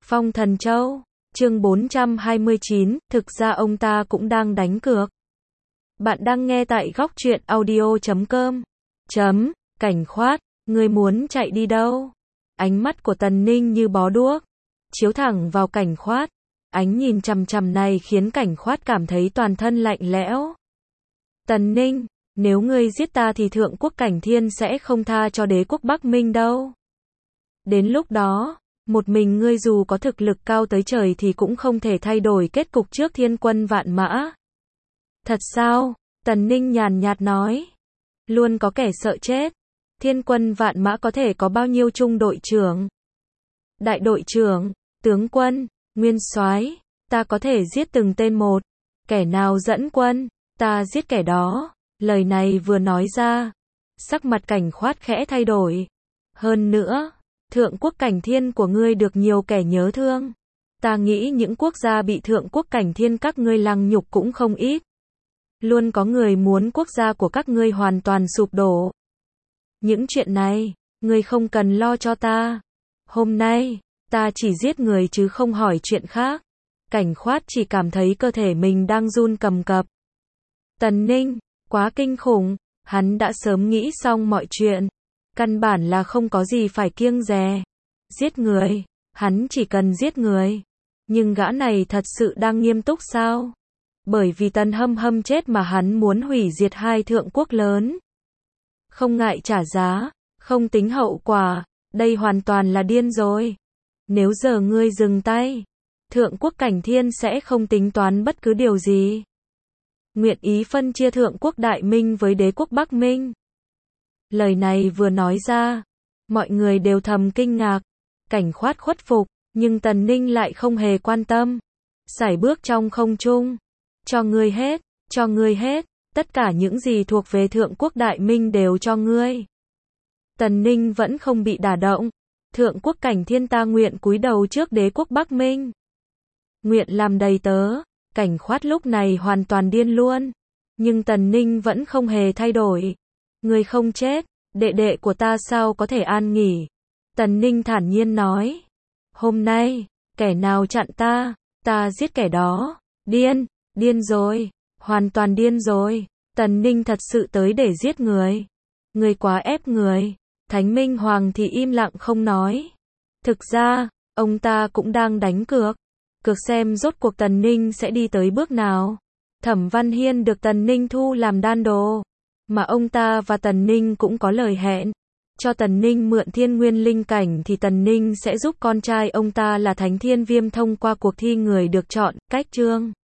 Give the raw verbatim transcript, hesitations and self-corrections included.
Phong Thần Châu, chương bốn trăm hai mươi chín, thực ra ông ta cũng đang đánh cược. Bạn đang nghe tại góc truyện audio chấm com. Chấm, Cảnh Khoát, ngươi muốn chạy đi đâu? Ánh mắt của Tần Ninh như bó đuốc, chiếu thẳng vào Cảnh Khoát. Ánh nhìn chằm chằm này khiến Cảnh Khoát cảm thấy toàn thân lạnh lẽo. Tần Ninh, nếu ngươi giết ta thì Thượng Quốc Cảnh Thiên sẽ không tha cho đế quốc Bắc Minh đâu. Đến lúc đó, một mình ngươi dù có thực lực cao tới trời thì cũng không thể thay đổi kết cục trước thiên quân vạn mã. Thật sao? Tần Ninh nhàn nhạt nói. Luôn có kẻ sợ chết. Thiên quân vạn mã có thể có bao nhiêu trung đội trưởng, đại đội trưởng, tướng quân, nguyên soái, ta có thể giết từng tên một. Kẻ nào dẫn quân, ta giết kẻ đó. Lời này vừa nói ra, sắc mặt Cảnh Khoát khẽ thay đổi. Hơn nữa, Thượng Quốc Cảnh Thiên của ngươi được nhiều kẻ nhớ thương. Ta nghĩ những quốc gia bị Thượng Quốc Cảnh Thiên các ngươi lăng nhục cũng không ít. Luôn có người muốn quốc gia của các ngươi hoàn toàn sụp đổ. Những chuyện này, ngươi không cần lo cho ta. Hôm nay, ta chỉ giết người chứ không hỏi chuyện khác. Cảnh Khoát chỉ cảm thấy cơ thể mình đang run cầm cập. Tần Ninh, quá kinh khủng, hắn đã sớm nghĩ xong mọi chuyện. Căn bản là không có gì phải kiêng dè. Giết người, hắn chỉ cần giết người. Nhưng gã này thật sự đang nghiêm túc sao? Bởi vì Tần Hâm Hâm chết mà hắn muốn hủy diệt hai thượng quốc lớn. Không ngại trả giá, không tính hậu quả, đây hoàn toàn là điên rồi. Nếu giờ ngươi dừng tay, Thượng Quốc Cảnh Thiên sẽ không tính toán bất cứ điều gì. Nguyện ý phân chia Thượng Quốc Đại Minh với đế quốc Bắc Minh. Lời này vừa nói ra, mọi người đều thầm kinh ngạc. Cảnh Khoát khuất phục, nhưng Tần Ninh lại không hề quan tâm. Sải bước trong không trung. Cho ngươi hết, cho ngươi hết, tất cả những gì thuộc về Thượng Quốc Đại Minh đều cho ngươi. Tần Ninh vẫn không bị đả động. Thượng Quốc Cảnh Thiên ta nguyện cúi đầu trước đế quốc Bắc Minh. Nguyện làm đầy tớ. Cảnh Khoát lúc này hoàn toàn điên luôn. Nhưng Tần Ninh vẫn không hề thay đổi. Ngươi không chết, đệ đệ của ta sao có thể an nghỉ? Tần Ninh thản nhiên nói. Hôm nay, kẻ nào chặn ta, ta giết kẻ đó. Điên, điên rồi, hoàn toàn điên rồi. Tần Ninh thật sự tới để giết người. Người quá ép người. Thánh Minh Hoàng thì im lặng không nói. Thực ra, ông ta cũng đang đánh cược. Cược xem rốt cuộc Tần Ninh sẽ đi tới bước nào. Thẩm Văn Hiên được Tần Ninh thu làm đan đồ. Mà ông ta và Tần Ninh cũng có lời hẹn. Cho Tần Ninh mượn thiên nguyên linh cảnh thì Tần Ninh sẽ giúp con trai ông ta là Thánh Thiên Viêm thông qua cuộc thi người được chọn, cách chương.